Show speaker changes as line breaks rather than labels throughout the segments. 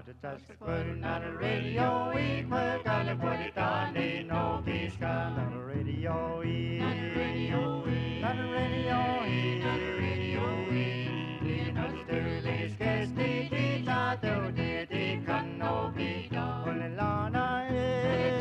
just putting on the radio, we put on the put it on the no peace on the radio, on the radio, on the radio, on the radio, in Australia's case, the teacher do the can no be done. Only Lana is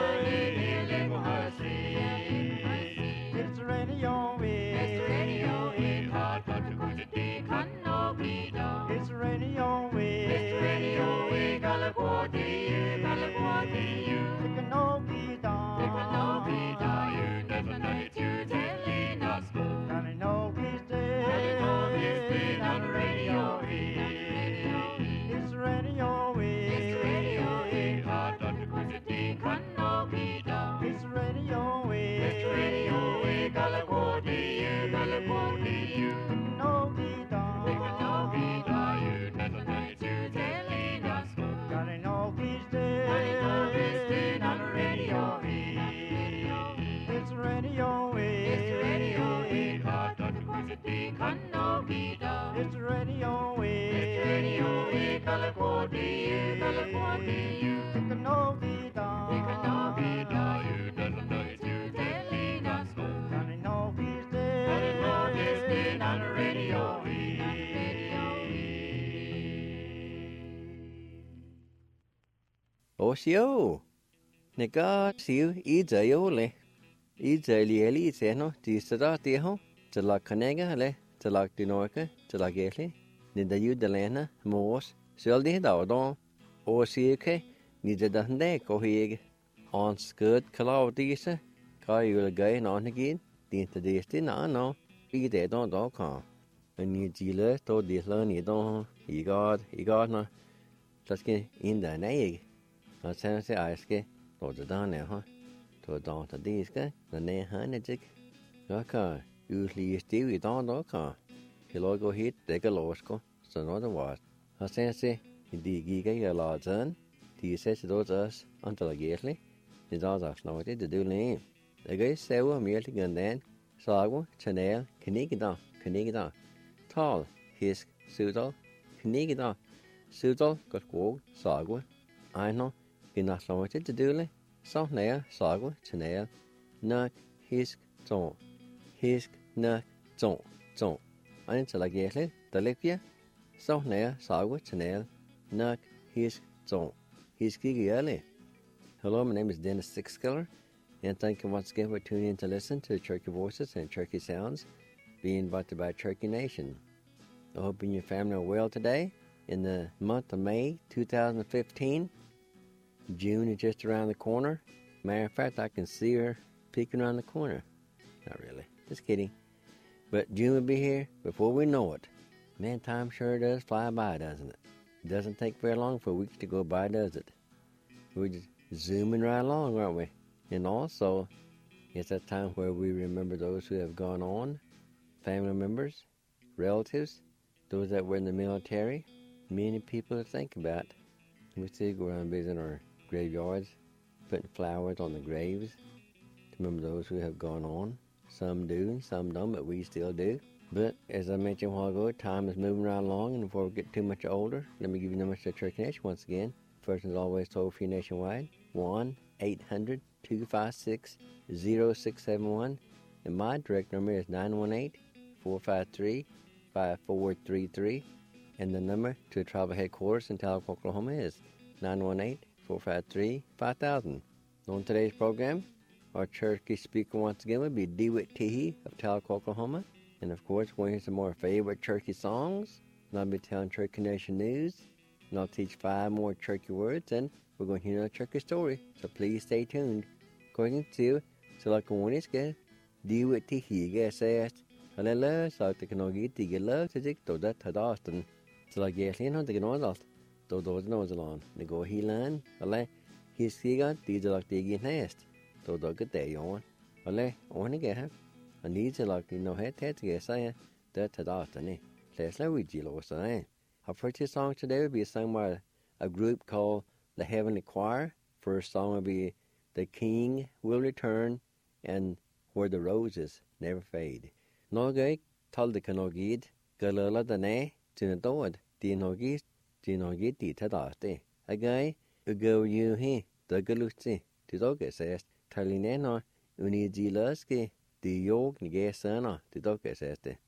it's radio, it's radio, hard to put it can no be done. It's radio, it's radio, California, it can no be done. It can no be done. You never know it, you telling us. And I know he's dead. On the radio, it's radio, it's radio, hard to put it can no be done. It's radio, California, it can no be done. It can no be done. You never know it, you telling us. God, I know he's dead. On the radio, it's radio, hard to put it can no be done. It's radio, California, it can no be done. It can no be done. You never know it, you telling us. God, I know he's dead. I know he's dead on the radio.
Osio, nega siu izayole, izayeli seno, tisada tiho, tala kanega le, tala dinorka, tala gele, nidayu delena, mos, seldi daudon, osiuke, nidadande kohig, on skud kalaudisa, kayul gay nonagin, dinta disti no, ide don dokan. And you dealer to dealer ni don, igod no, just in the neg. I say I ske, to the down there, huh? To down to this guy, the name Hanejik. Okay, usually you still with on the car. He'll go hit, take a losco, so not a what. I say, the giga a large turn, the says to those us until I get me. It's all that's not to do name. The guy say, well, merely gun then, Sago, Chanel, Canigida, Tall, Hisk, Sudal, Canigida, Sudal, got go, Sago, I know. Not limited to do so near sago chanel nuck hisk ton nuck ton until I get it the lipia so near sago chanel nuck hisk ton hiski. Hello, my name is Dennis Sixskiller, and thank you once again for tuning in to listen to Cherokee Voices and Cherokee Sounds being invited by Cherokee Nation. I hope you and your family are well today in the month of May 2015. June is just around the corner. Matter of fact, I can see her peeking around the corner. Not really. Just kidding. But June will be here before we know it. Man, time sure does fly by, doesn't it? It doesn't take very long for weeks to go by, does it? We're just zooming right along, aren't we? And also, it's that time where we remember those who have gone on, family members, relatives, those that were in the military. Many people to think about. We still go around visiting our graveyards, putting flowers on the graves to remember those who have gone on. Some do and some don't, but we still do. But as I mentioned a while ago, time is moving right along, and before we get too much older, let me give you the number to Cherokee Nation once again. First is always toll-free nationwide, 1-800-256-0671, and my direct number is 918-453-5433, and the number to tribal headquarters in Tahlequah, Oklahoma is 918-453-5000. On today's program, our Cherokee speaker once again will be DeWitt Teehee of Tahlequah, Oklahoma. And of course, we're going to hear some more favorite Cherokee songs. And I'll be telling Cherokee Nation news. And I'll teach 5 more Cherokee words. And we're going to hear a Cherokee story. So please stay tuned. According to Salakawaniska, DeWitt Teehee says, Halala, Saltakanogit, Tigala, Tizik, Toda Tadastan. Salagaslian on the Gnodalt. Dodo Nozalan, the go helan, ale, his skiga, diesel like the nest. Dodo good day on. Ale, on again. And these are like no head to get I that Tadastani. Let's let we jilo say. Our first song today will be sung by a group called the Heavenly Choir. First song will be The King Will Return and Where the Roses Never Fade. Nogay, Taldikanogid, Galala Dane, Tinadod, Dinogis, chỉ nói gì thì thật đó thế. Agai, ugo you he, the galuti, to doge says, Talineno, unizilaski, the yog negesana, to doge says te.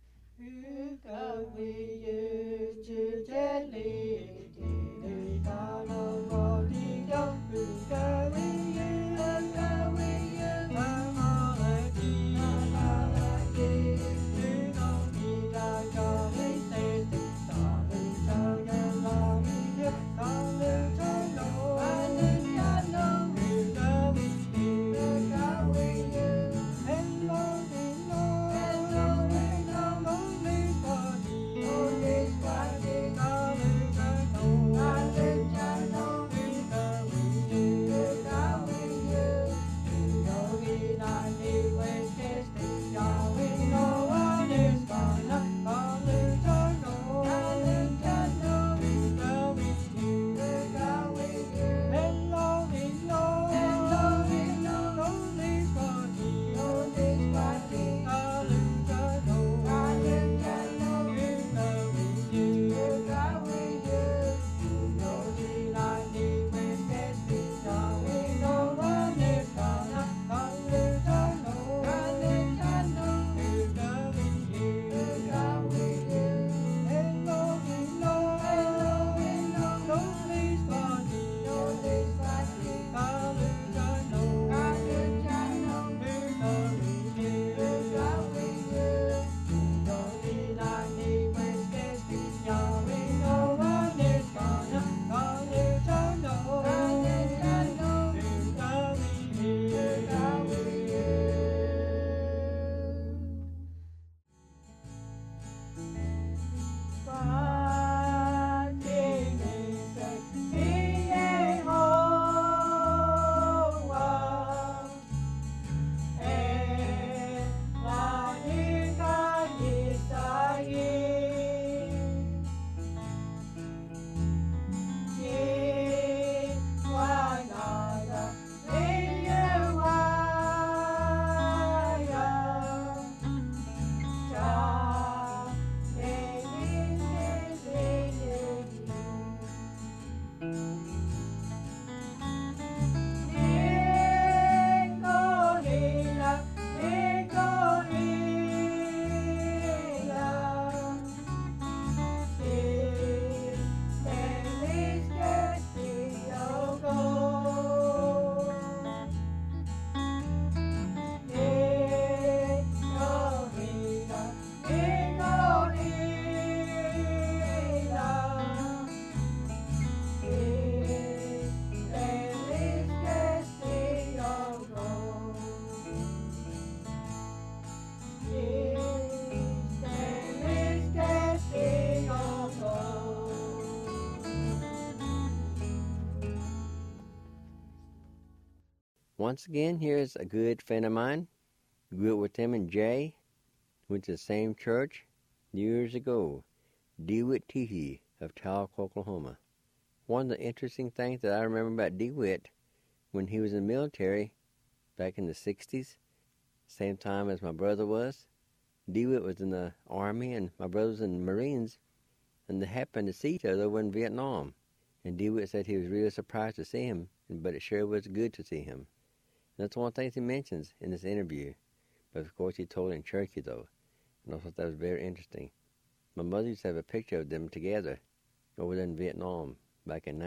Once again, here's a good friend of mine. Grew up with him and Jay. Went to the same church years ago. DeWitt Teehee of Talc, Oklahoma. One of the interesting things that I remember about DeWitt, when he was in the military back in the 60s, same time as my brother was, DeWitt was in the Army and my brother was in the Marines, and they happened to see each other in Vietnam. And DeWitt said he was really surprised to see him, but it sure was good to see him. And that's one of the things he mentions in this interview. But of course he told it in Cherokee though. And I thought that was very interesting. My mother used to have a picture of them together over there in Vietnam back in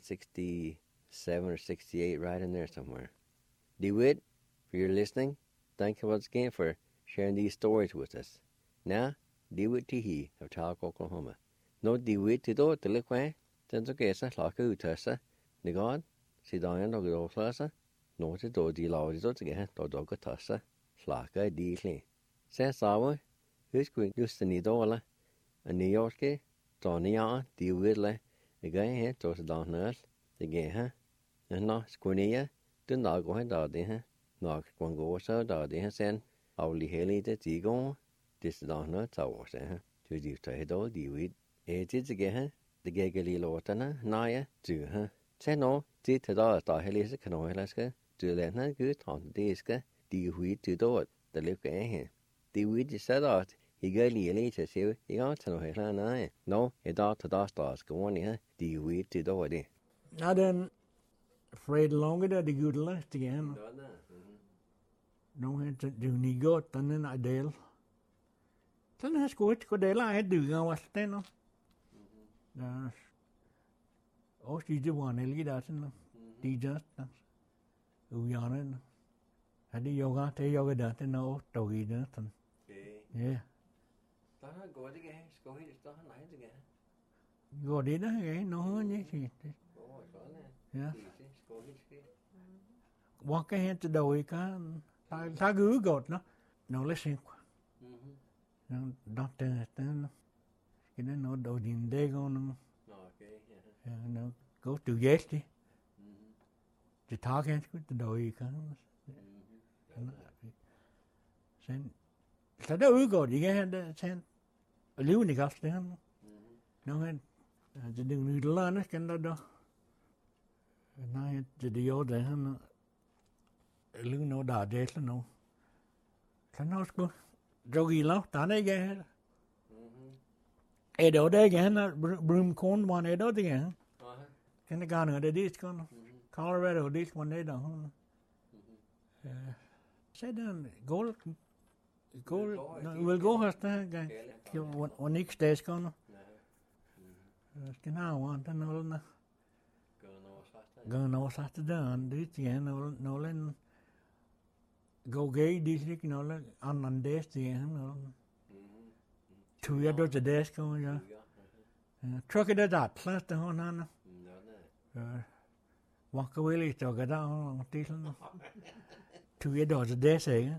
1967 or 68, right in there somewhere. DeWitt, for your listening, thank you once again for sharing these stories with us. Now, DeWitt Teehee of Talc, Oklahoma. No DeWitt to do it to look where, since okay, sir, like a tussa, the God, see down the good tussa, no to do the law is again, to dog a tussa, like a deeply. Says our, who's going to use the needle, and New York, Tonya, DeWitt, again here, to the down nurse, the gay, huh? And no, Squania, do not go ahead, huh? Knock one go so, huh, send, I'll Haley the Tigon, this down her tower, huh? To you to head all DeWitt. It is again, the giggly lotana, Naya, to her. Say no, did to the Helisa Canoilaska, to let her good on the disc, DeWitt to do it, the look at him. DeWitt said out, gør lige lidt så I går til noget helt andet. Nå, I dag til dag står skolen her. De ved det dog det.
Nå, den Fred Longer der, det gode last igen. Nå, det er ikke godt, den er en del. Den er sgu ikke, det er et dyr, og alt det nu. Ja. Også det var en elge der, sådan. Det er just, ujane. Hadi yoga, det yoga der, det er også dog i det, sådan. Ja.
Der har gået det galt, skal helt der har nej det galt.
Går det der, ja, nå, ikke sige det. Ja. Hvor kan jeg til dog ikke, der er gode godt, nå. Nå, lad os se. Nå, det er skal det nå, dog din dag, og nå. Ja, nå, gå til hjælp det. Det tager ganske, det dog ikke, så der udgår det ikke, han der tændt. Og livet ikke også det her nu. Nå, han, det er nyt lande, skal der da. Nej, det er jo det her. Livet nu, der er det nu. Så nå sgu, drog I lov, der er ikke her. Er det jo det ikke her, Broomcorn var det jo det her. Kan det gøre noget, det er det, skal nu. Colorado, det var det der. Så den gold, we'll go her der gang. Og niks sted skal nu. Skal nå want den noget. Gå nå sagt der, det igen noget. Go gay, det ikke noget anden des det igen. Tu jeg då til det skal ja. Truck det der plads der hun han. Walk away lidt og gør der det sådan. Tu jeg då til det siger.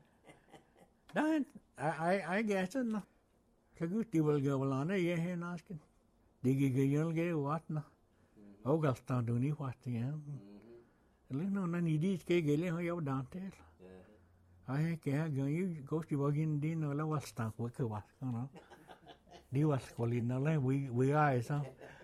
I guess it no. Så godt de vil gå lande jeg her nasken. Det gik jo ikke what no. Og galt du ni what ja. Eller no na ni dit skal gælde har jeg dan til. Ej kan jeg gå til vogin din eller hvad stak hvad kan hvad no. Det var skolin eller vi er så.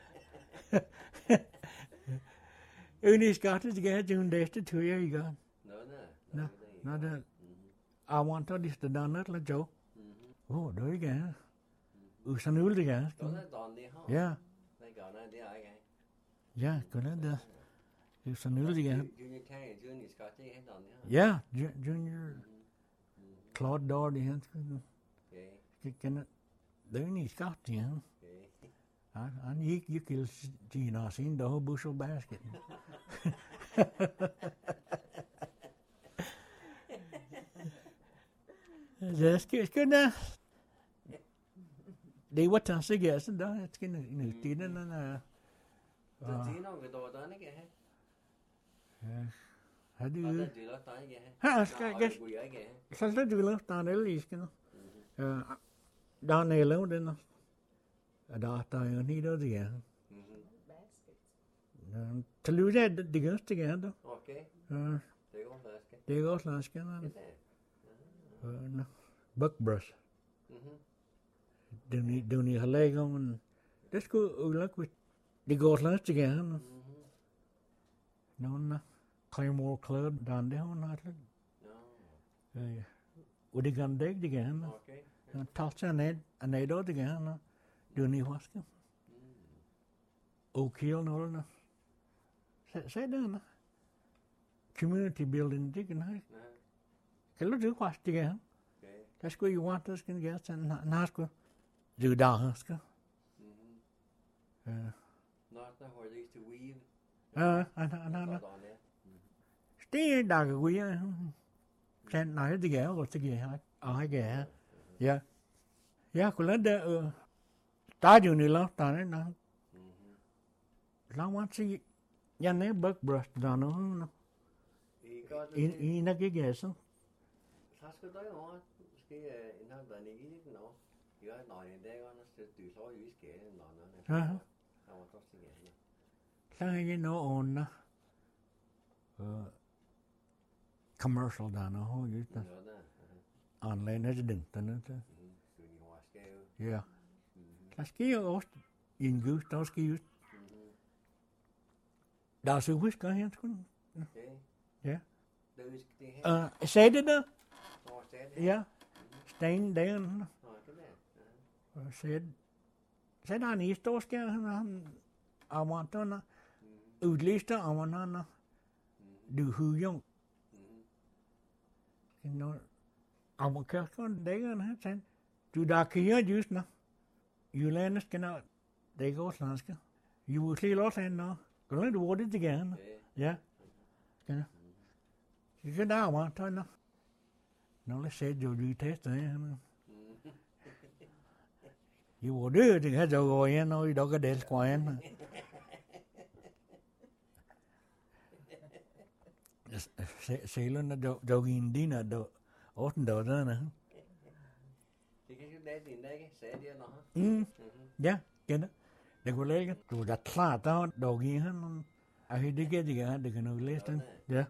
Ønlig skatte skal jeg til næste tur jeg i gang. Nå det. I want to this the done it, let Joe. Oh, there you go. Sådan ud det gør. Ja. Ja, kunne det. Sådan ud det gør. Ja, junior. Claude Doherty han skulle. Kan det er ikke skabt ja. Han gik til Gina sin der bushel basket. Det skal da. Det var tanke jeg så der skal nu tiden den
det er nok dog der ikke her.
Ja. Har du
det der ikke
her? Skal jeg så det du lov der er lige skal nu. Der er lavet den. Der er ni der det er. Til lyde det gør det gerne.
Okay.
Det går flaske. Buckbrush. Du ni har lægget om. Det skulle ulykke. Det går flaske gerne. Nå. Claymore Club der det hun har lidt. Ja. Og det kan det gerne. Okay. Talse ned det gerne. Du ni vaske. Okay nå. Se der. Community building det kan have. Kan du vaske det gerne? Der skulle you want us can get and not go do da skal.
Not the where they used to weave.
Det der kan vi sen nej det gør og det gør jeg gør ja ja kunne der der er jo nilla der er nå lang sige jeg nej buckbrush der nå i nok ikke så
så skal der jo skal en halv dag ikke nå jeg er nøje en dag og så du så jo skal nå
ja så er jeg nå on commercial der nå jo det online er det den der ja der skal jo også en gus der skal jo der er så husker jeg skulle ja sagde det der ja Stein der said han historiska han avantana utlista avanana du hujong. Amakakon dagan han sen du dakiya just na. Julenes kena dago slanska. You will see lot and no. Going to water again. Yeah. Kena. You can now want to know. No, let's say you test you will do it as a go in or you don't get this coin. Sailing the jogging dinner, the autumn dozen. Yeah, get it. The colleague to that flat out doggy. I heard they get the they can listen. Yeah.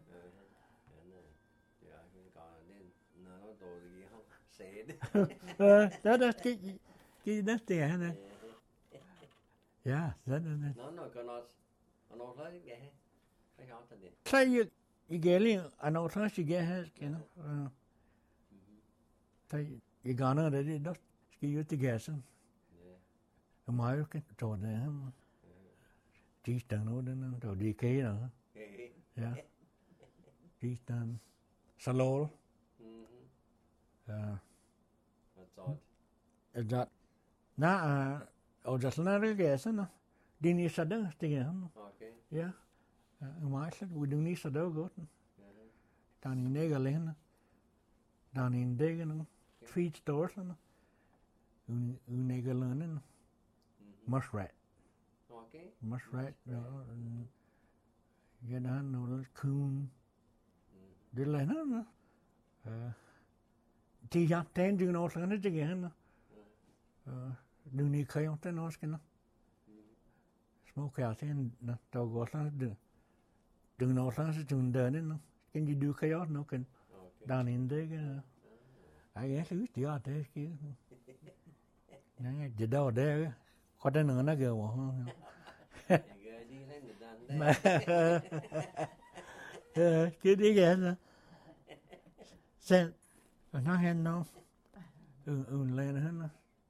That's that's the yeah, that is.
No, cannot
Say you get I know first you get you know. Say you gonna ready not ski you to guess. American to them. Cheese done over them to DK no. Yeah. Cheese done. Salol.
That's odd.
Is that now just another guess no. Didn't you said that again?
Okay.
Yeah. I said we do need to do good. Down in Negalin. Down in Dagan feed stores and Negalin. Muskrat.
Okay.
Muskrat. You know, coon. Did I know? Tea up 10 you know, again. Do need coyote and asking. Smoke out and not dog was do. Do no sense to done. Can you do coyote? No, can down in there. I guess who's the art there? The dog there. What another girl? Good again. Sent I had no land.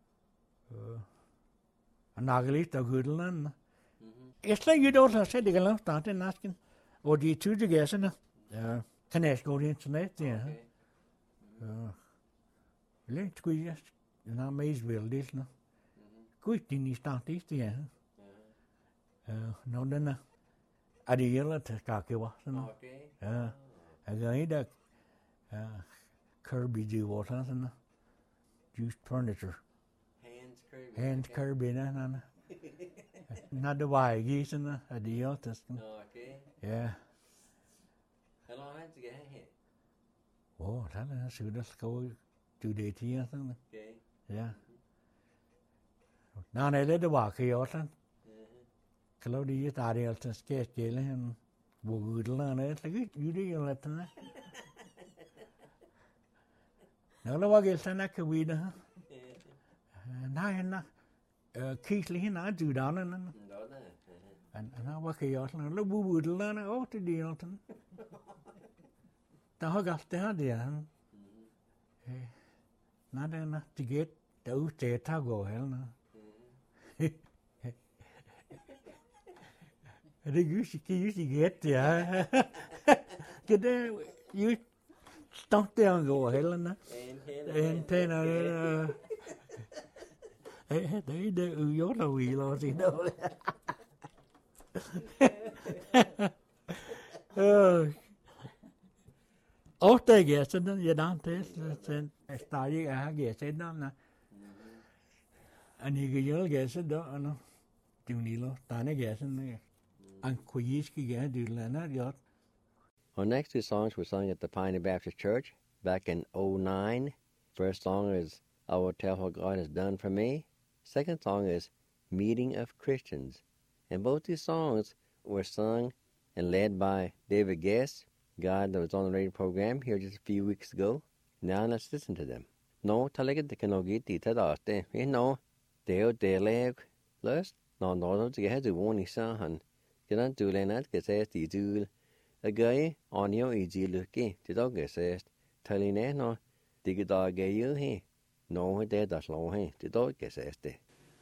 An ugly to good land. It's like you don't say the girl started asking, or do you choose to guess? Can I go to the internet? Yeah. Let's go just in our Maysville, this no. Quick in the start this, yeah. No, then I did yell to Kakiwa.
Okay.
I got that Kirby do what and used furniture. Hands Kirby, and not the wire geese and a deal.
Okay.
Yeah.
How long had to get here?
Oh, that should just go 2 days here.
Okay.
Yeah. Now I let the walk here, and Claudia Tariel to sketch and would learn it. You do your letter. Now the walk is an acquaintance. Now, Keithley and I do down and I walk here, and look, we would learn all to deal. The hog after her, dear. Not enough to get those tago, hell no. I think you should get there. Get there, you stop there and go, Helena. And 10 they do your wheel or you know. Oh, they guess it, you don't test. I started, I guess it, no. And you guess it, no. Junilo, Tana guess it. And Kuyiski get do Leonard yacht.
Our next two songs were sung at the Pioneer Baptist Church back in 2009. First song is I Will Tell What God Has Done For Me. Second song is Meeting of Christians. And both these songs were sung and led by David Guest, guy that was on the radio program here just a few weeks ago. Now let's listen to them. No, talaga de kanogi tita daste. No, deo deleg. Lust, no, to get to one isahan. Can do lenat get says the jewel. A guy on your easy looky, the dog says, telling no, dig a dog gay you he. No de das lo he te do que es este.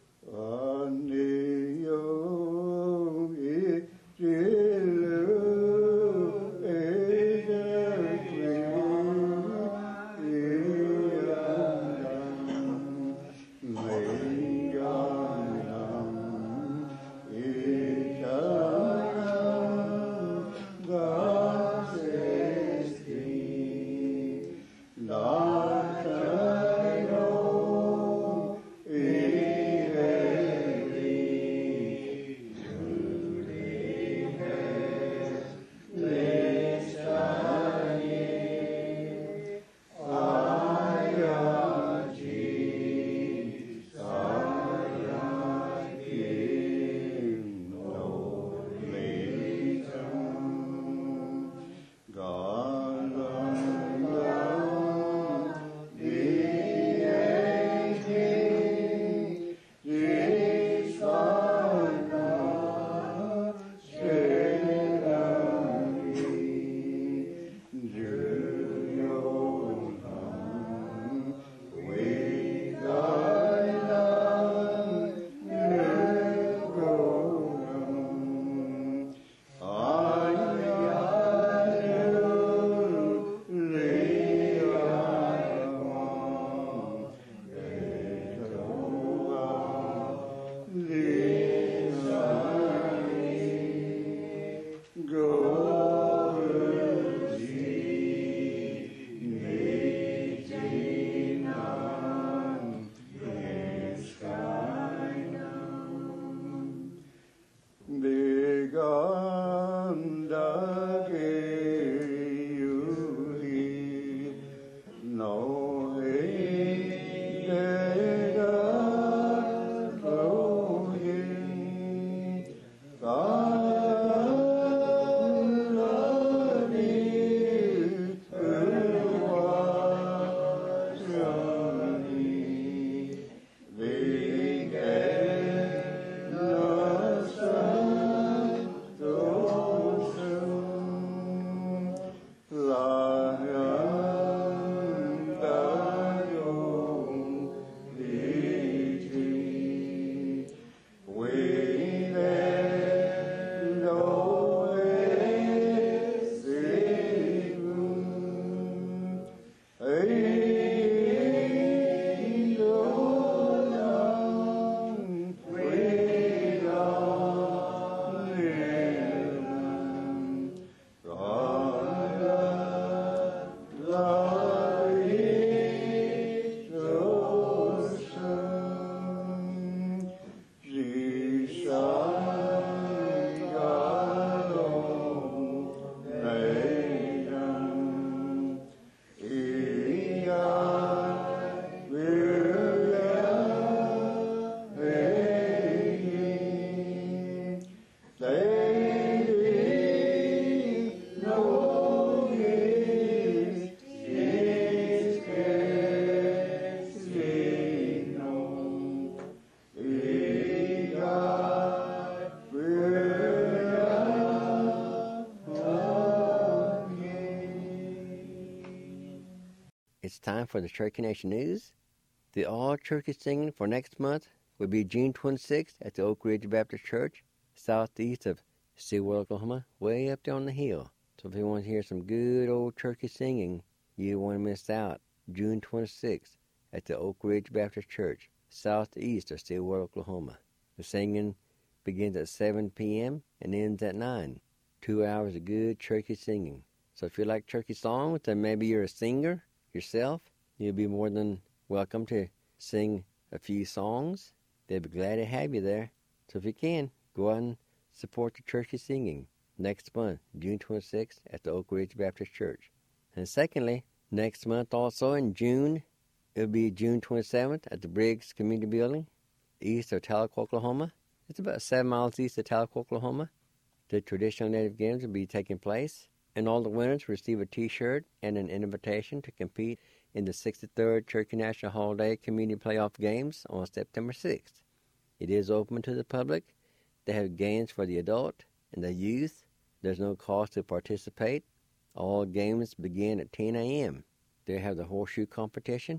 It's time for the Cherokee Nation News. The all-Cherokee singing for next month will be June 26th at the Oak Ridge Baptist Church, southeast of Sewell, Oklahoma, way up there on the hill. So if you want to hear some good old Cherokee singing, you won't miss out. June 26th at the Oak Ridge Baptist Church, southeast of Sewell, Oklahoma. The singing begins at 7 p.m. and ends at 9. 2 hours of good Cherokee singing. So if you like Cherokee songs, then maybe you're a singer yourself, you'll be more than welcome to sing a few songs. They'll be glad to have you there. So if you can, go out and support the Cherokee singing next month, June 26th at the Oak Ridge Baptist Church. And secondly, next month also in June, it'll be June 27th at the Briggs Community Building, east of Tahlequah, Oklahoma. It's about 7 miles east of Tahlequah, Oklahoma. The traditional Native Games will be taking place, and all the winners receive a T-shirt and an invitation to compete in the 63rd Cherokee National Holiday Community Playoff Games on September 6th. It is open to the public. They have games for the adult and the youth. There's no cost to participate. All games begin at 10 a.m. They have the horseshoe competition,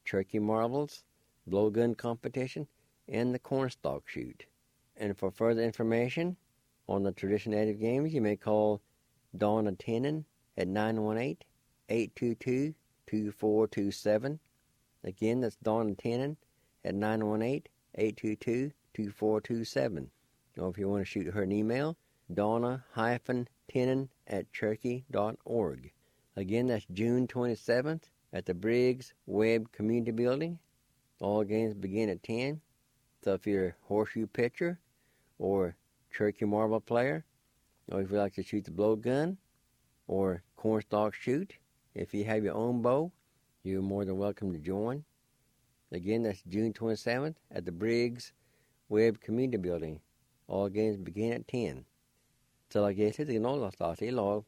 turkey marbles, blowgun competition, and the cornstalk shoot. And for further information on the traditional native games, you may call Donna Tenen at 918-822-2427. Again, that's Donna Tenen at 918-822-2427. Or if you want to shoot her an email, donna-tenen@cherokee.org. Again, that's June 27th at the Briggs Webb Community Building. All games begin at 10. So if you're a horseshoe pitcher or Cherokee marble player, or if you like to shoot the blowgun or cornstalk shoot, if you have your own bow, you're more than welcome to join. Again, that's June 27th at the Briggs Webb Community Building. All games begin at 10. Så la gete til nå la starte I lag.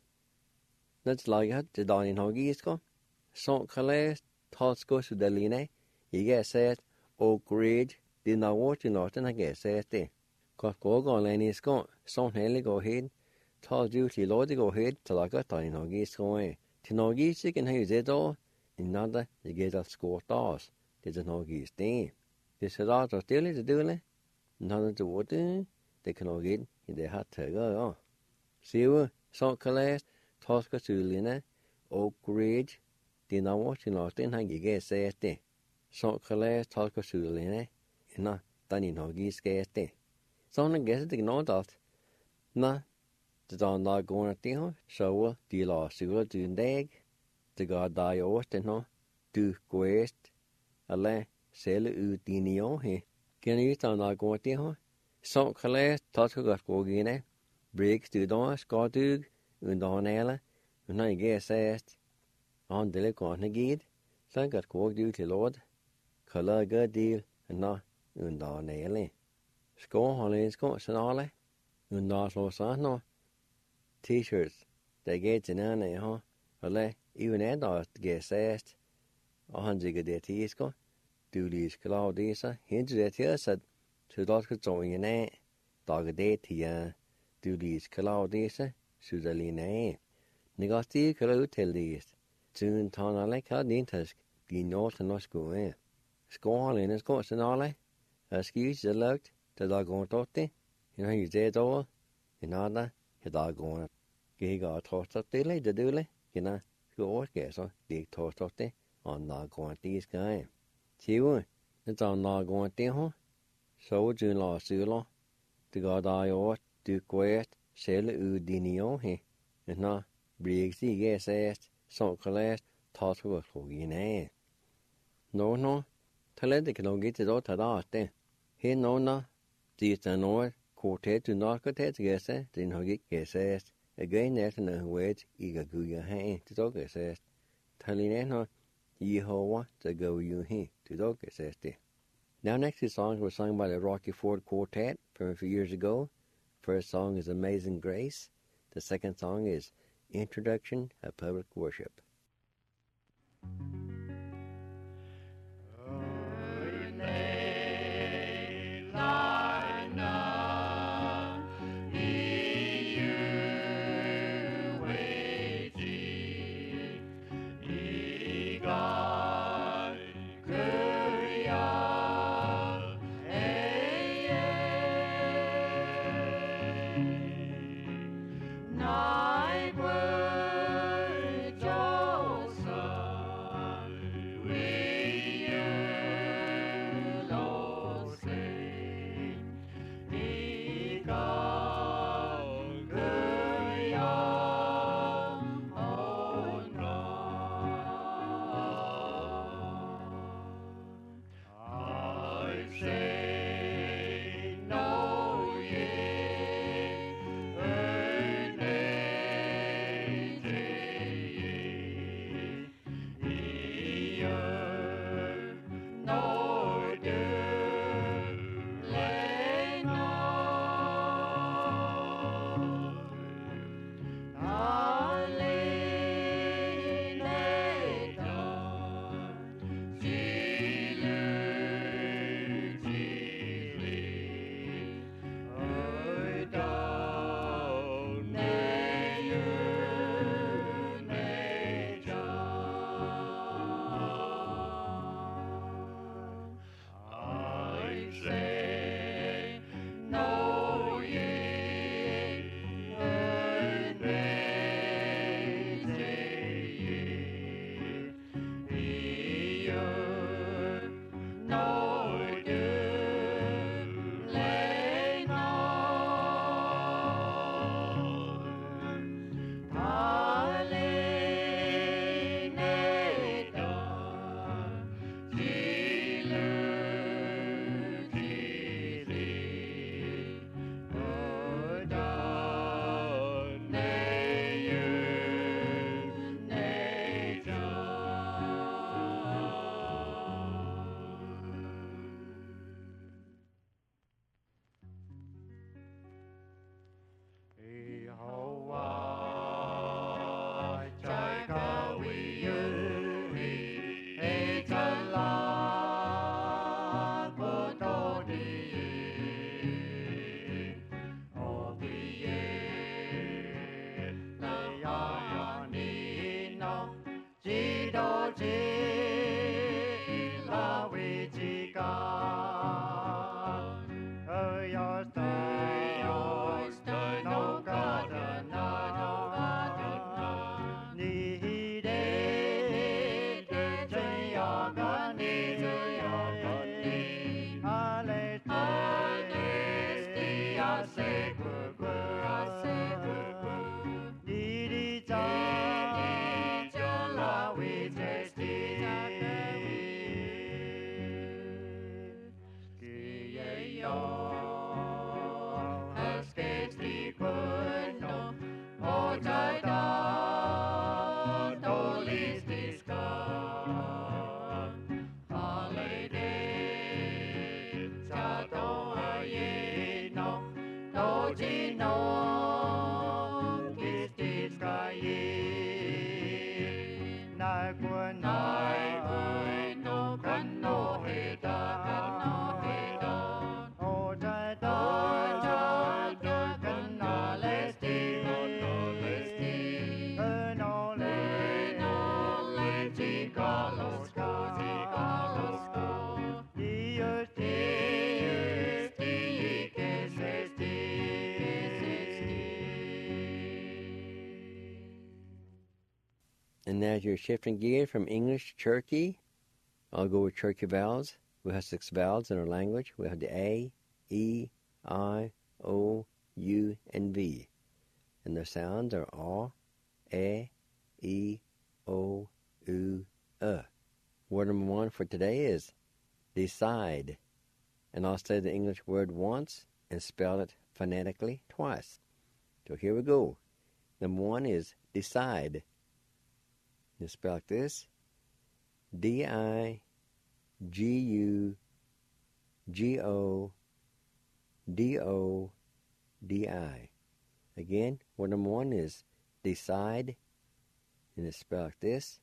Nødt laget til dagen hagisko. Sånn kalles talsko sudeline. Jeg sett Oak Ridge. Det navå til natten jeg sett det. Hva går alene I skå. Sånn hele går hit. Tal du til låde går hit til laget dagen hagisko. Til hagisikken har jeg da. Innade jeg geta skått oss. Det er hagis det. Det ser rart og stille til dule. Når det var det. Det kan også I det har tøger, ja. Sivu, sånn kalles, talsko sudeline, Oak Ridge. Det navå til natten jeg sett det. Sånn kalles, talsko sudeline, inna den hagiske det. Sånn gæsset det nådalt. Na, det da gående til, så de la sula dun deg. Det ga deg året nå. Du gåest, eller selv ut dine år. Kan ut da gående til, sånn kalles, talsko godt gående. Briggs du da skal du under hele, under jeg sett. Andele gående gid, så godt går du til låd. Kaller godt del, under hele. Skå holde skå senale. Under slå sånn nå. T-shirts, det gæt til nærne jeg har. Eller, even da jeg sett. Og han sikkert det til skå. Du lige skal lave det så. Hente det til os, at så da skal så en af. Dager det til jer. Du lige skal lave det så. Så der lige af. Når det kan du til det. Tiden tager alle kan det indtask. De når til norsk gå af. Skålen skår senale. Jeg skal så lagt. Det der går tot det. Jeg har det over. En anden. Jeg der går. Jeg har trods det det dule. Jeg skal overskære så. Det trods det. Og der går det skal. Tivu. Det der går det her. Så du lader syler. Det går der jo. Du går selv ud dine år her. Når Briggs ikke sett. Så kalles talskogin af. Nå. Talet det kan nok ikke da ta det. Her nå. Det er noget. Kortet du nok kan tage gæse. Den har ikke sett. Jeg gør næsten en huet. Ikke gud her. Det dog sett. Talene nå. Jehovah to go you here. Det dog sett det. Now next song was sung by the Rocky Ford Quartet from a few years ago. First song is Amazing Grace. The second song is Introduction of Public Worship.
Night word Joseph.
And as you're shifting gear from English to Cherokee, I'll go with Cherokee vowels. We have 6 vowels in our language. We have the A, E, I, O, U, and V. And the sounds are A, E, O, U, Word number 1 for today is decide. And I'll say the English word once and spell it phonetically twice. So here we go. Number 1 is decide. You spell like this: D-I-G-U-G-O-D-O-D-I. Again, word number 1 is decide, and it's spelled like this: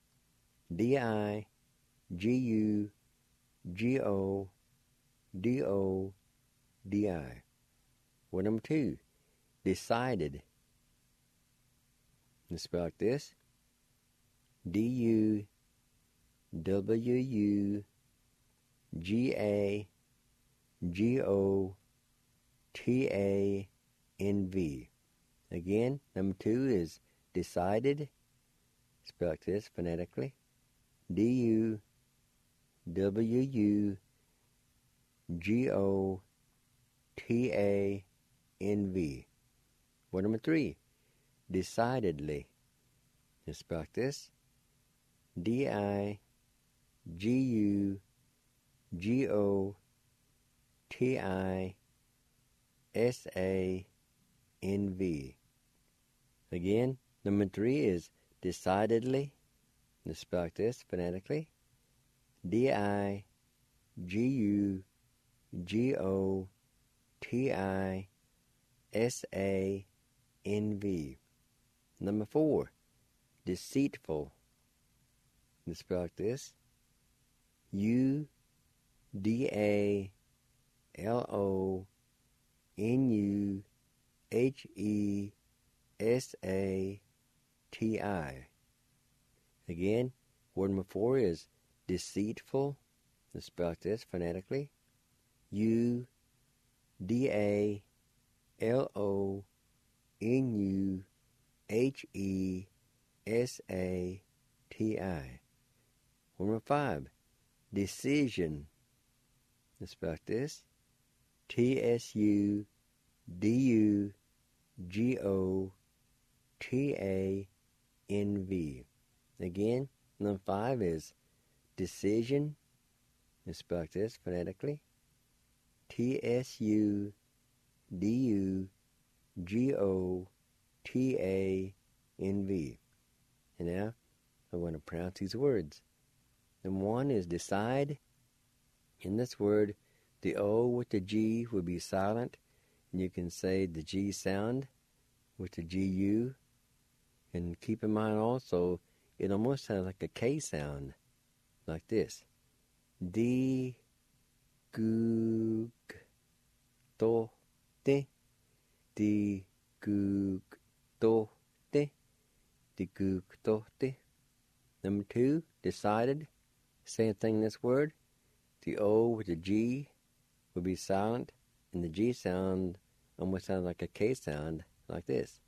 D-I-G-U-G-O-D-O-D-I. Word number 2, decided, and it's spelled like this: D-U-W-U-G-A-G-O-T-A-N-V. Again, number 2 is decided, spelled like this phonetically: D-U-W-U-G-O-T-A-N-V. Word number 3, decidedly. It's spelled like this: D-I-G-U-G-O-T-I-S-A-N-V. Again, number 3 is decidedly. It's spelled like this phonetically: D-I-G-U-G-O-T-I-S-A-N-V. Number 4, deceitful. It's spelled like this: U-D-A-L-O-N-U-H-E-S-A-T-I. Again, word number 4 is deceitful. It's spelled like this phonetically: U-D-A-L-O-N-U-H-E-S-A-T-I. Word number 5, decision. It's spelled like this: T-S-U-D-U-G-O-T-A-N-V. Again, number 5 is decision. It's spelled like this phonetically: T-S-U-D-U-G-O-T-A-N-V. And now, I want to pronounce these words. Number 1 is decide. In this word, the O with the G will be silent, and you can say the G sound with the G-U. And keep in mind also, it almost sounds like a K sound, like this: D, Goog, To, Te, Di, Goog, To, Te, Di, Goog, To, Te. Number 2, decided. Same thing in this word. The O with the G will be silent, and the G sound almost sounds like a K sound, like this: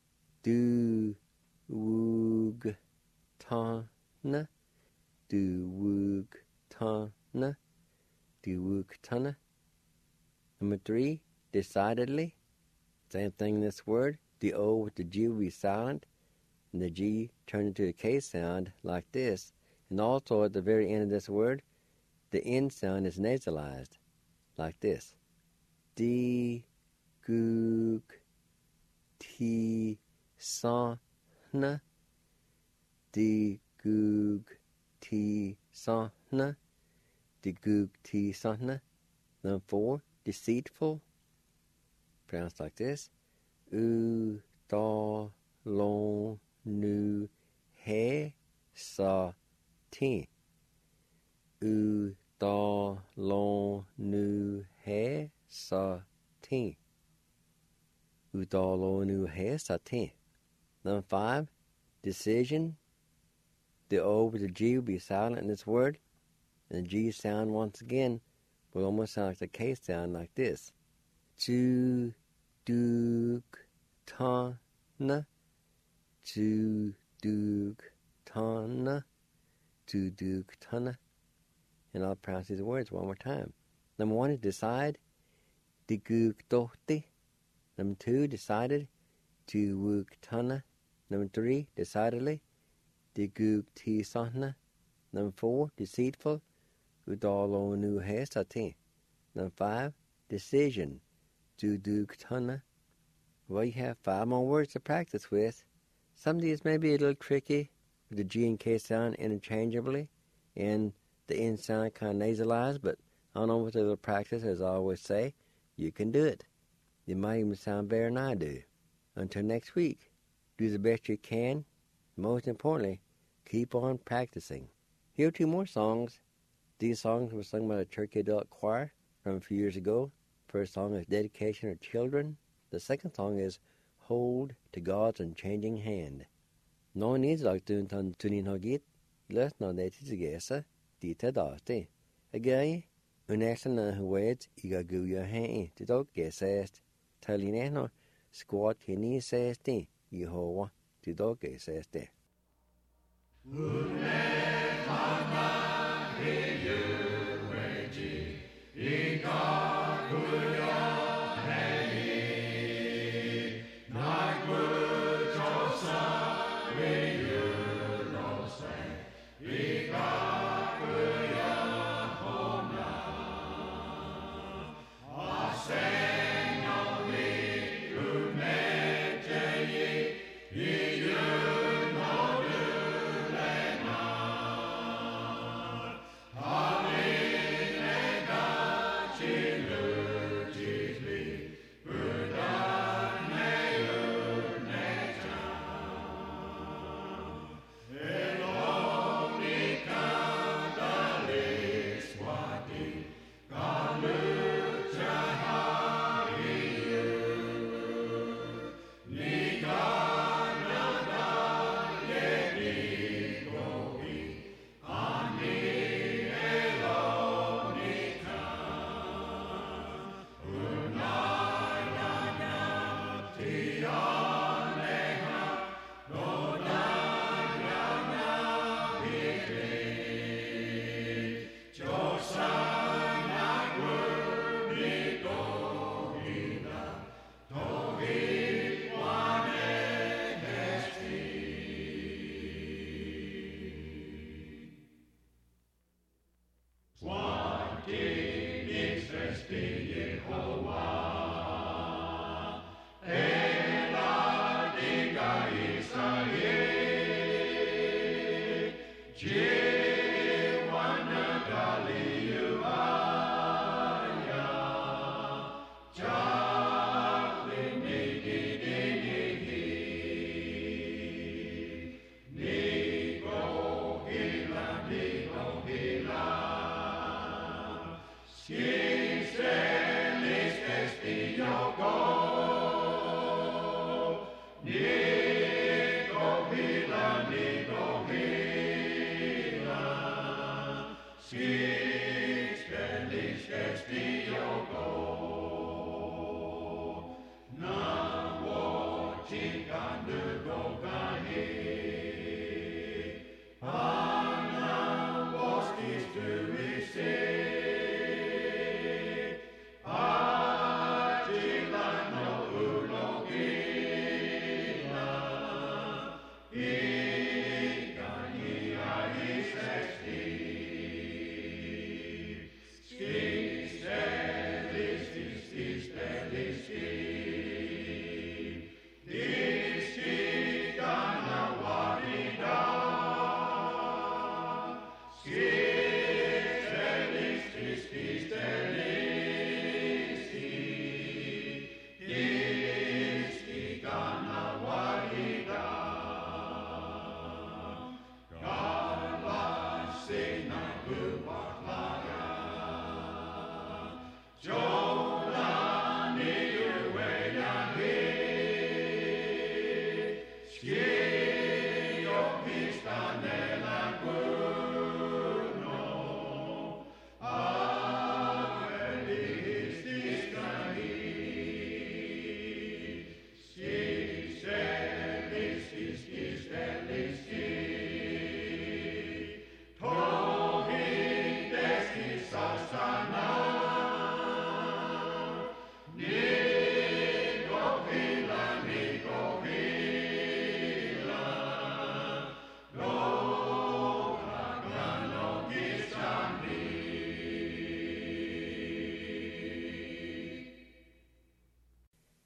Do, Woog, Ta, Na, Do, Woog, Ta, Na, Do, Woog, Ta, Na. Number 3, decidedly. Same thing in this word. The O with the G will be silent, and the G turned into a K sound, like this. And also at the very end of this word, the N sound is nasalized, like this: D, Goog, Ti, Sa, Na, Di, Goog, Ti, Sa, Na, Di, Goog, Ti, Sa, Na. Number 4, deceitful. Pronounced like this: U, Da, Long, Nu, He, Sa, Ti. U, Da, Long, Nu, He, Sa, Ti. U, Da, Long, Nu, He, Sa, Ti. Number 5, decision. The O with the G will be silent in this word, and the G sound once again will almost sound like the K sound, like this: Ju, Doog, Ta, Na, Ju, Doog, tana, to do tana. And I'll pronounce these words one more time. Number 1 is decide, de guktohti. Number 2, decided, to wuktana. Number 3, decidedly, de guktisana. Number 4, deceitful, udalonu hestati. Number 5, decision, to duktana. Well, you have 5 more words to practice with. Some of these may be a little tricky, with the G and K sound interchangeably, and the N sound kind of nasalized, but I don't know, with a little practice, as I always say, you can do it. You might even sound better than I do. Until next week, do the best you can. Most importantly, keep on practicing. Here are 2 more songs. These songs were sung by the Turkey Adult Choir from a few years ago. First song is Dedication of Children. The second song is Hold to God's Unchanging Hand. No needs like doing tunin hogit. Let's not let it together. Dita dasti. Again, unexcellent words, igaguya hain, to dog gesest. Talineno, squat kini sesti, Yehovah, to dog gesest.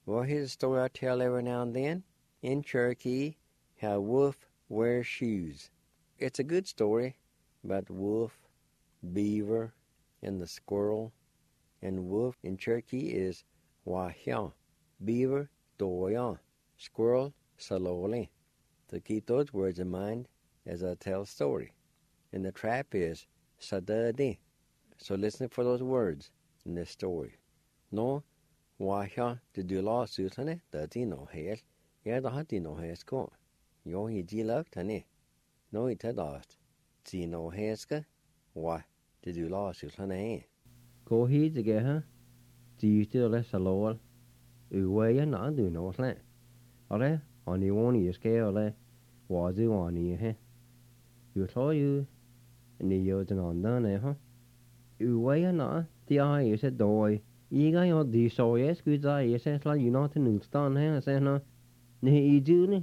Well, here's a story I tell every now and then. In Cherokee, how a wolf wears shoes. It's a good story about the wolf, beaver, and the squirrel. And wolf in Cherokee is wahya, beaver, doya, squirrel, salole. So keep those words in mind as I tell the story. And the trap is sadade. So listen for those words in this story. No, wahya to do lawsuit, honey, that no hair. Yeah, the hunting no hair score. Yo, he loved, honey. No, he said lost. See no hairska. Why? To do lawsuit, honey. Go here to get her. Do you still less a lower? Uway and not do no slant. Ole, on the one you scale, ole, was you on you, You told you, and the years and on done, huh? Uway and not, the eye is a doy. You got your de so yes, good eye, says like you not to new stand here, say no. Nihi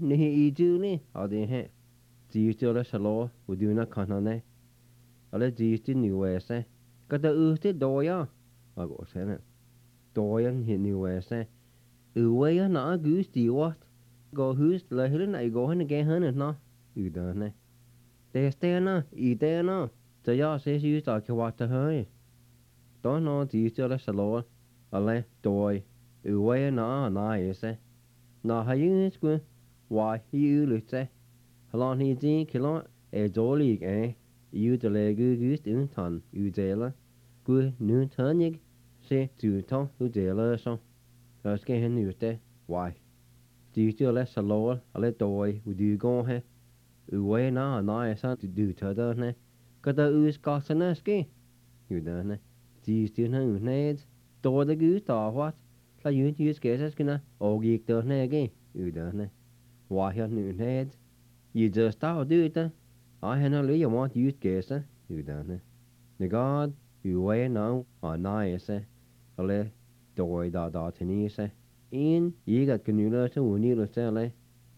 Julie, or the head. Do you still less a law? We do not con on it. Ole, do you still new way, say? Got the ooste doya. I go say it. Doyan hit new way, say. Uway and not goose, do you what? Go who's the hill and I go in again, honey, no? You done it. They stay no, eat there no. The yaw says you start to watch the hurry. Don't know, do you still less a law? Ole, doy. Uway and not, you say. Now, how you go? Why, you look say. How long he did kill a jolly, You the leg goose in ton, you jailer. Good new turnig, say to ton, who jailer so. Let's get him new day. Why? Do you still less a lower, a little boy, would you go here? Away now, and I son to do to the ne. Got the ooze cost an ski. You done it. Do you still know nades? Door the goose or what? Like you use guesses gonna all geek the naggy. You done it. Why have new nades? You just start do it. I had no you want use guesses. You done it. The God, you way now, or nice, ale, doy da tenise. In, you got canula to unil sell,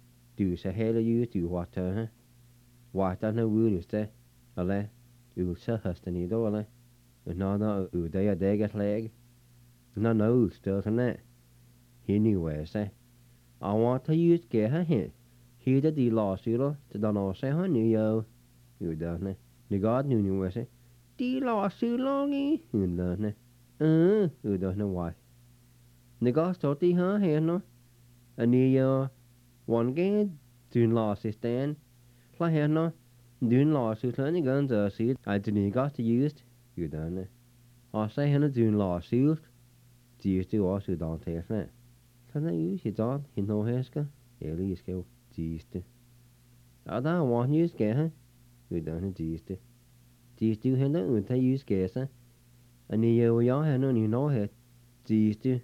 do say hell you to water, What I know will say, ale, you sell hustan idole. No, they a dagger leg. No, still than that. He knew where say. I want to use get her here. He did the lawsuit to don't know say her knew you done it. The God knew where say. The lawsuit longy, you done it. You don't know why. The God started the her here no. And the one game doing lawsuit stand. Like here no. Doing lawsuit learning guns are seed. I didn't got to use. You done it. I say henne doing lawsuit. Do you still also don't take that? Can I use it on? He no heska? Eli is go. Geeste. I don't want you to get her. You done it, geeste. Do you still have that? Would I use gas? And you have no you know it. Geeste.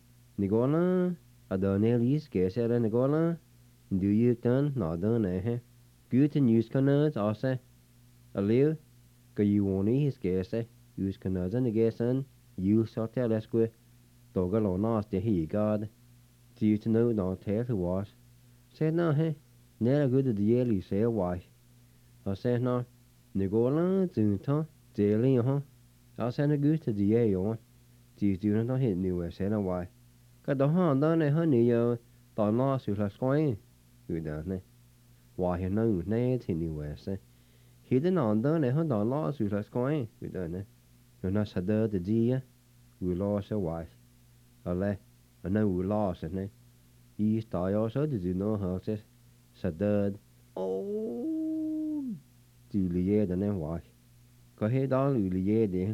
Nicola. I don't know use gas at Nicola. Do you done? Not done, eh? Good and use canards, I say. A live. Go you won't eat his gas, Use canards and the gas and you sort of let's go. Dog alone asked the he God. Do you to know don't tell who was? Said no, never good at the yearly say why. I said no, Nicola, Zunta, daily, I send a good to the year on. Do you do not hit new way, said why. Got the hand done a honey, don't lost you like going. You done it. Why he know, nade, he knew where, say. He didn't undone a hundred lost you like going. You done it. You're not so dirty, dear. We lost a wife. Ale, I know we lost it, He started also to do no houses. So dead. Oh, Juliet and then why? Go ahead, all Juliet there.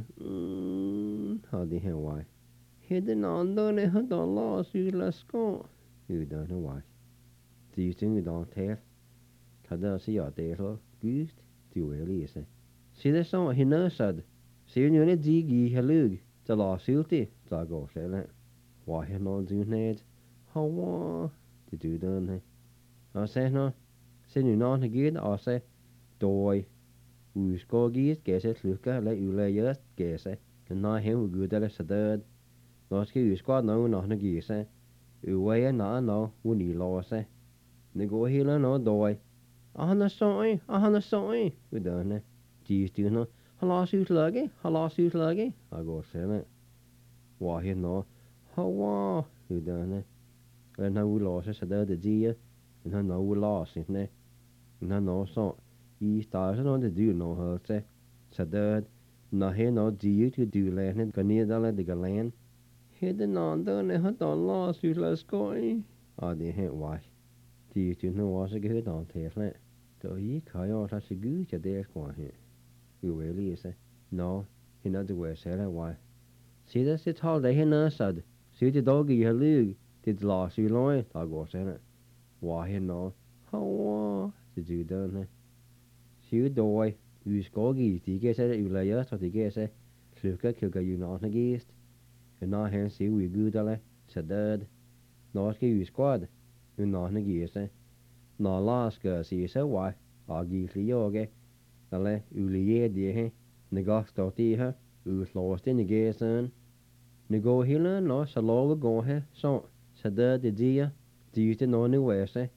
How the hell why? He didn't undone a hundred lost you let's go. You don't know why. Do you think you don't tell? Can I see your day, Goose? Do you really say? See the song he knows said. See you in a jiggy, halug. The lawsuit, I go say that. Why he not do that? How to do done? I say no. Say you not again, I say, doy. We score geese, guess it, look at let you lay just guess it. And not him who good at a dead. Not you squad no, not a geese. You way and not no, we need loss. They go here no doy. A sorry, we done it. Geese do no. A lawsuit luggy, I go say it. Why he no. How you done it? Lên nó u lo sẽ đỡ để gì á, nó u lo xin nè, nó so, ý ta sẽ nó để du nó hơn sẽ đỡ, nó hay nó gì chứ du lên nên cái này đó là để cái lên, hay để nó đó này hết đó lo suy là coi, đi hết vài, thì nó hóa sẽ cái đó thế này, rồi ý khai ở它是cứ cho để quan hệ,有为例噻，nó thì nó就会写来vài. Sĩ đó sẽ thao để hết nó sad, sĩ thì đó cái lưu thì lo suy nói ta gọi sẽ nè, và hết nó, hawa thì chịu đơn nè, sĩ đôi, ưu có gì thì cái sẽ ưu lại so thì cái sẽ, sự cái kiểu cái ưu nó cái, nó hết sĩ ưu ưu đó là, sẽ đợt, nó cái ưu squad, ưu nó cái sẽ, nó last cái sĩ sẽ vài, gì lý do cái, đó là ưu lý gì hết, nó có tổ ti ha, ưu lo tên cái sơn. Nếu go hila nó sẽ lo cái go he so sẽ đỡ để gì á gì cho nó như vậy sẽ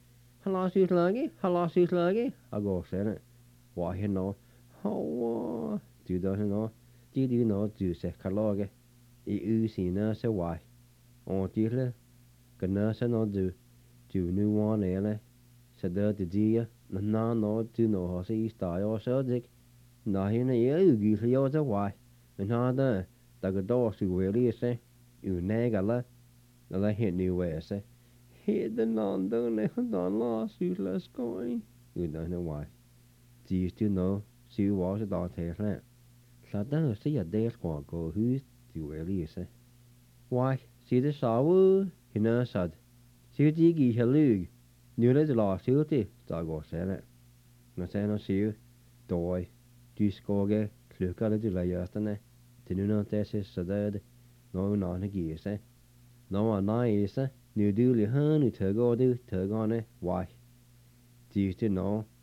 hala suy lagi go sẽ nè quá hiện nó hawa chỉ đó nó chỉ đi nó chỉ sẽ khá lo cái ý xí nó sẽ hoài chỉ là cái nó sẽ nó chỉ như hoa này này sẽ đỡ để gì á nó chỉ nó họ sẽ style ở sở dịch nó hiện nay gì thì ở sẽ hoài nó đó ta cái đó sự về đi sẽ ưu nè cái là hiện nhiều về sẽ hiện đến non đó này hắn đó lo sự là coi ưu đó nó ngoài chỉ chứ nó sự hóa sẽ đó thế này là đó sẽ là để qua có hữu sự về đi sẽ ngoài sự để sao hiện nay sao sự chỉ cái hệ lụy nhiều lấy lo sự thì ta có sẽ này nó sẽ nó sự đôi chỉ có cái lựa cái là lại giờ thế này thì nó sẽ sẽ đỡ nó cái sẽ nó mà nói sẽ nếu đưa lại hơn thì thở go này why chỉ cho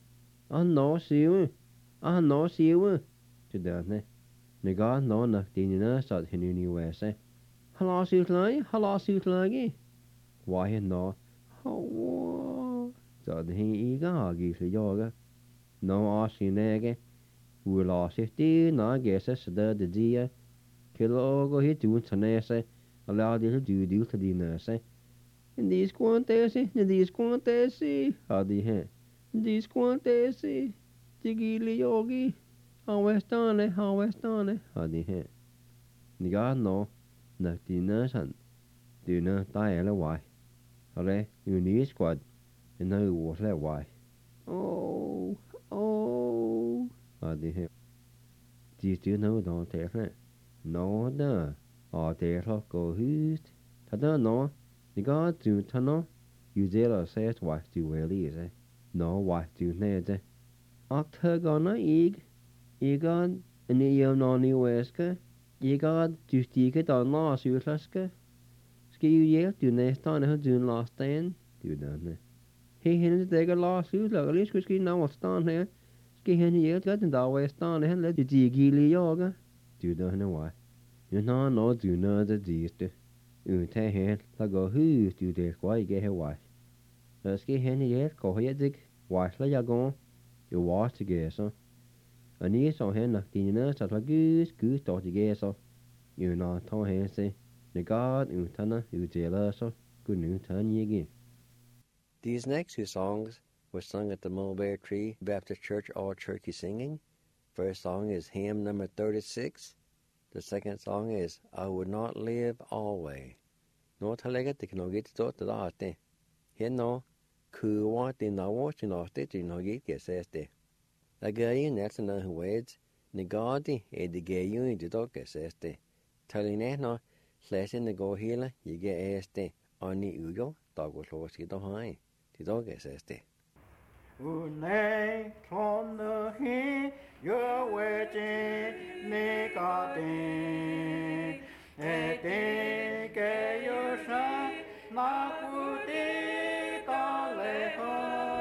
nó xíu chứ đỡ này nếu có nó nè thì nó sợ thì nhiều về sẽ hala xíu lại why nó giờ thì ý cái gì thì do cái nó ở xin này cái vừa lo sẽ tí nó cái sẽ đỡ để gì á cái lo có hết chuyện thế này sẽ allow đi điều thật đi nữa sẽ these quantes hadi hai these quantes tigili yogi hawestane hadi hai niga no na tina san tina tai la wai ale you need squad and no was la wai hadi hai chỉ nó đó thế này nó đó thế thôi có hít thật đó nó你講住親咯，要這來寫話住為呢啫，攞話住呢啫。Octa gonna ig你要攞你為嘅，住自己當攞書嘅，ski 要住呢當你住攞 stand 住得呢。he hen det la su la lis kuski na was stan he ski hen ye gat da wa stan hen le ji gi li yoga du da na wa you na no du na da di ste te hen la go hu du de kwa ge he wa ski hen ye ko ye dik wa la ya go you wa to ge so ani so hen na ti na sa la gu to ti ge so you na to hen se ne god u tana u je la so gu nu tan ye ge. These next two songs were sung at the Mulberry Tree Baptist Church All Turkey Singing. First song is hymn number 36. The second song is I Would Not Live Always. No talaga tiknogit to date. Here no ku want in the watching of the tiknogit geseste. La gayin that's an words negadi e the gayun the dog geseste. Telling no slashing the go healer you get este on the ugo dog was lost to high. The dog is este.
Unai on the hill, you're waiting, Nicotine. And think your son, Nakuti, Taleho.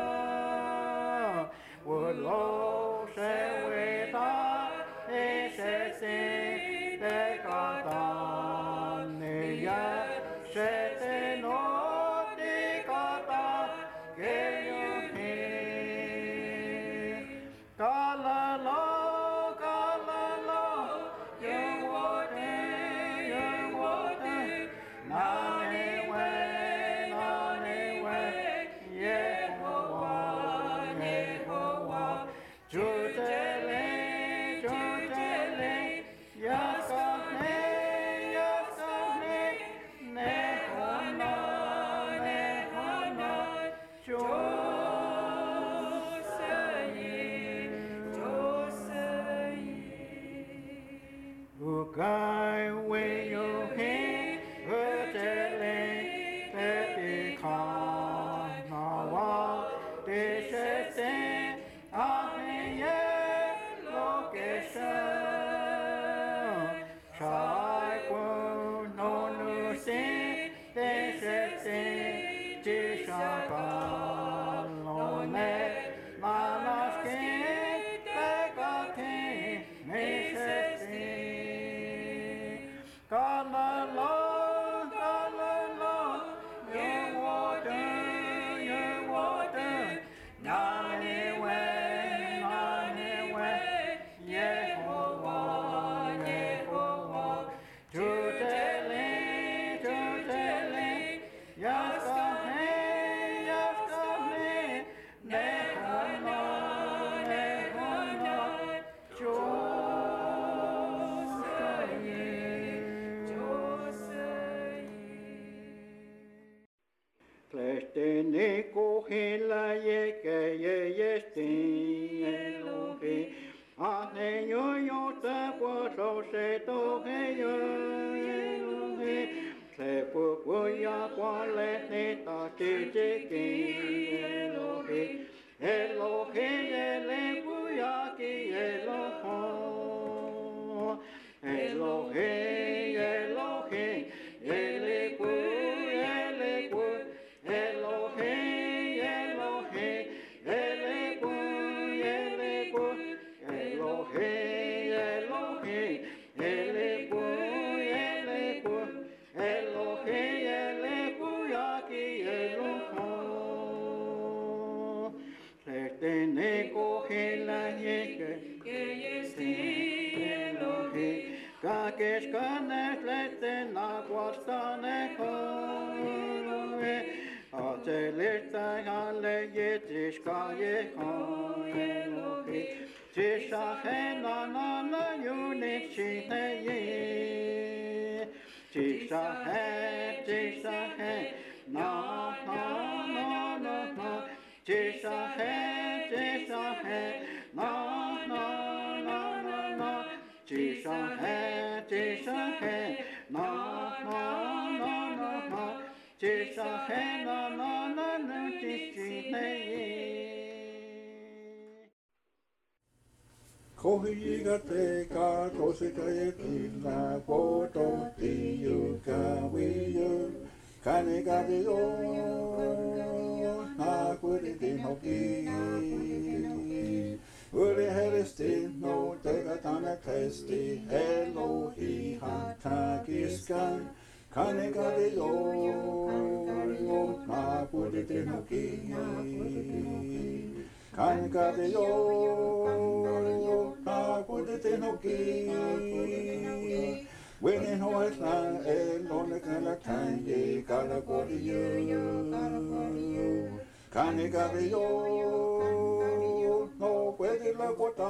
Would low say with us, it's a thing that got on the yard, set no.
Kohiga te ka kosika e tina koto ti yu ka wiyu kane ka te o na kuri te hoki uri heristi no te ka tana testi Elohi hatakiskan kane ka te o na kuri te hoki kane ka te o Kude te hoki Wene hoa la e lona kala tangi kala kodi yu Kane kare yo No puede la kota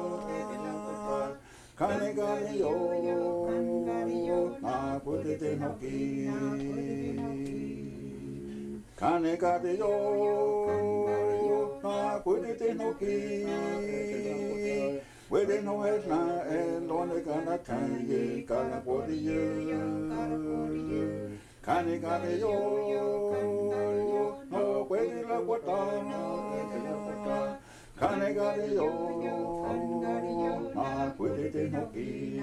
Kane kare yo Na kude te hoki Kane kare yo Na kude te hoki Wede no es la lone kana tangi kana kodi yu Kane kare yo No puede la kota Kane kare yo Na puede te hoki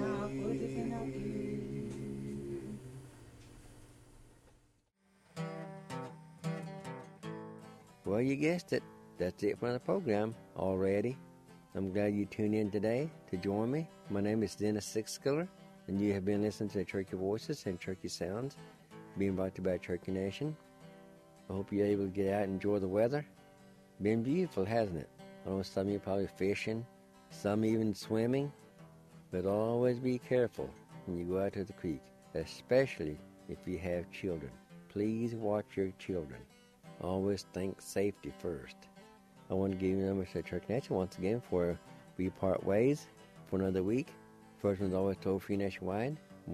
Well, you guessed it. That's it for the program already. I'm glad you tuned in today to join me. My name is Dennis Sixskiller, and you have been listening to Cherokee Voices and Cherokee Sounds, being brought to you by Cherokee Nation. I hope you're able to get out and enjoy the weather. Been beautiful, hasn't it? I know some of you are probably fishing, some even swimming, but always be careful when you go out to the creek, especially if you have children. Please watch your children. Always think safety first. I want to give you the number to Cherokee Nation once again for we part ways for another week. First one's always toll-free nationwide,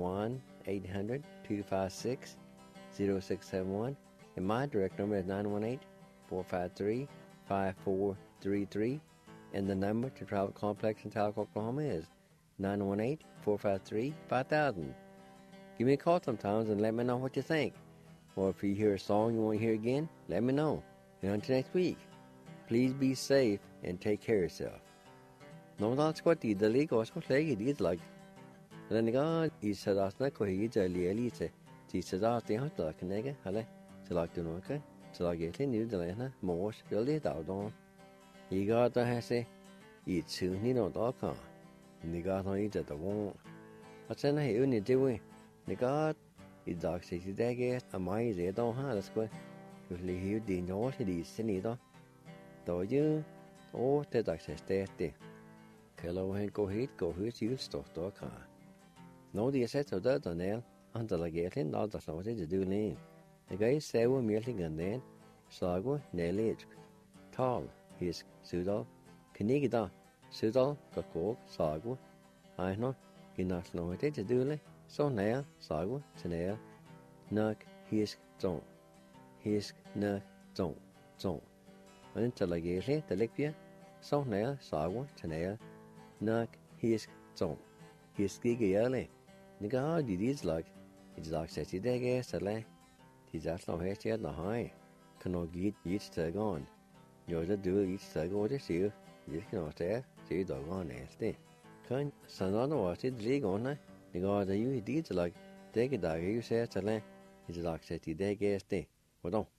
1-800-256-0671. And my direct number is 918-453-5433. And the number to Travel Complex in Talcott, Oklahoma is 918-453-5000. Give me a call sometimes and let me know what you think. Or if you hear a song you want to hear again, let me know. And until next week, please be safe and take care of yourself. No that's what the legal was what they did like. Then God is said that's not what he did. He said that's the hot like nigga. Hale, so like to know okay. 就嚟嘅New Zealand呢，冇有啲導彈，而家都係些熱潮呢度多個，而家同一直都講，我真係有你這位，而家一早時時在嘅阿媽一直當下的說，就是你有電腦是歷史呢度，到咗我在大學時的，佢老係過去少多個，我哋寫就得到呢，按照嚟嘅聽到就所謂就做呢。而家社會面臨緊呢，所謂年齡、tal、his、數到，佢呢個數到個國所謂，係喏，佢嗱所謂就做咧，所謂所謂就係嗱 his 種 his 嗱種，咁就嚟嘅咧，就嚟嘅，所謂所謂就係嗱 his 種 his 幾個嘢咧，你講呢啲就嚟，就嚟寫字嘅實咧。其實老係寫得係，可能一時間，有時做一時間的時候，也可能寫到講呢啲。看上到的話是這個呢，你講就有一啲就嚟，這個大概有些就嚟，就嚟寫啲嘅啲，活動。